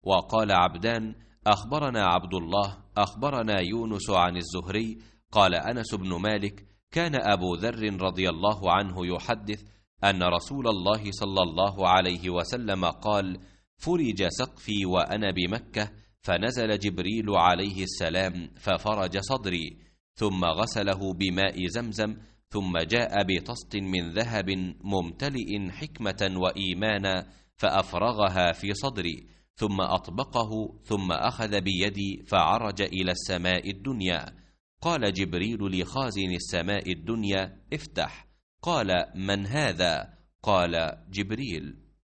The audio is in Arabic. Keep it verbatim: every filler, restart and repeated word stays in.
وقال عبدان: أخبرنا عبد الله أخبرنا يونس عن الزهري قال أنس بن مالك: كان أبو ذر رضي الله عنه يحدث أن رسول الله صلى الله عليه وسلم قال: فرج سقفي وأنا بمكة، فنزل جبريل عليه السلام ففرج صدري، ثم غسله بماء زمزم، ثم جاء بطست من ذهب ممتلئ حكمة وإيمانا فأفرغها في صدري، ثم أطبقه، ثم أخذ بيدي فعرج إلى السماء الدنيا. قال جبريل لخازن السماء الدنيا: افتح. قال: من هذا؟ قال: جبريل.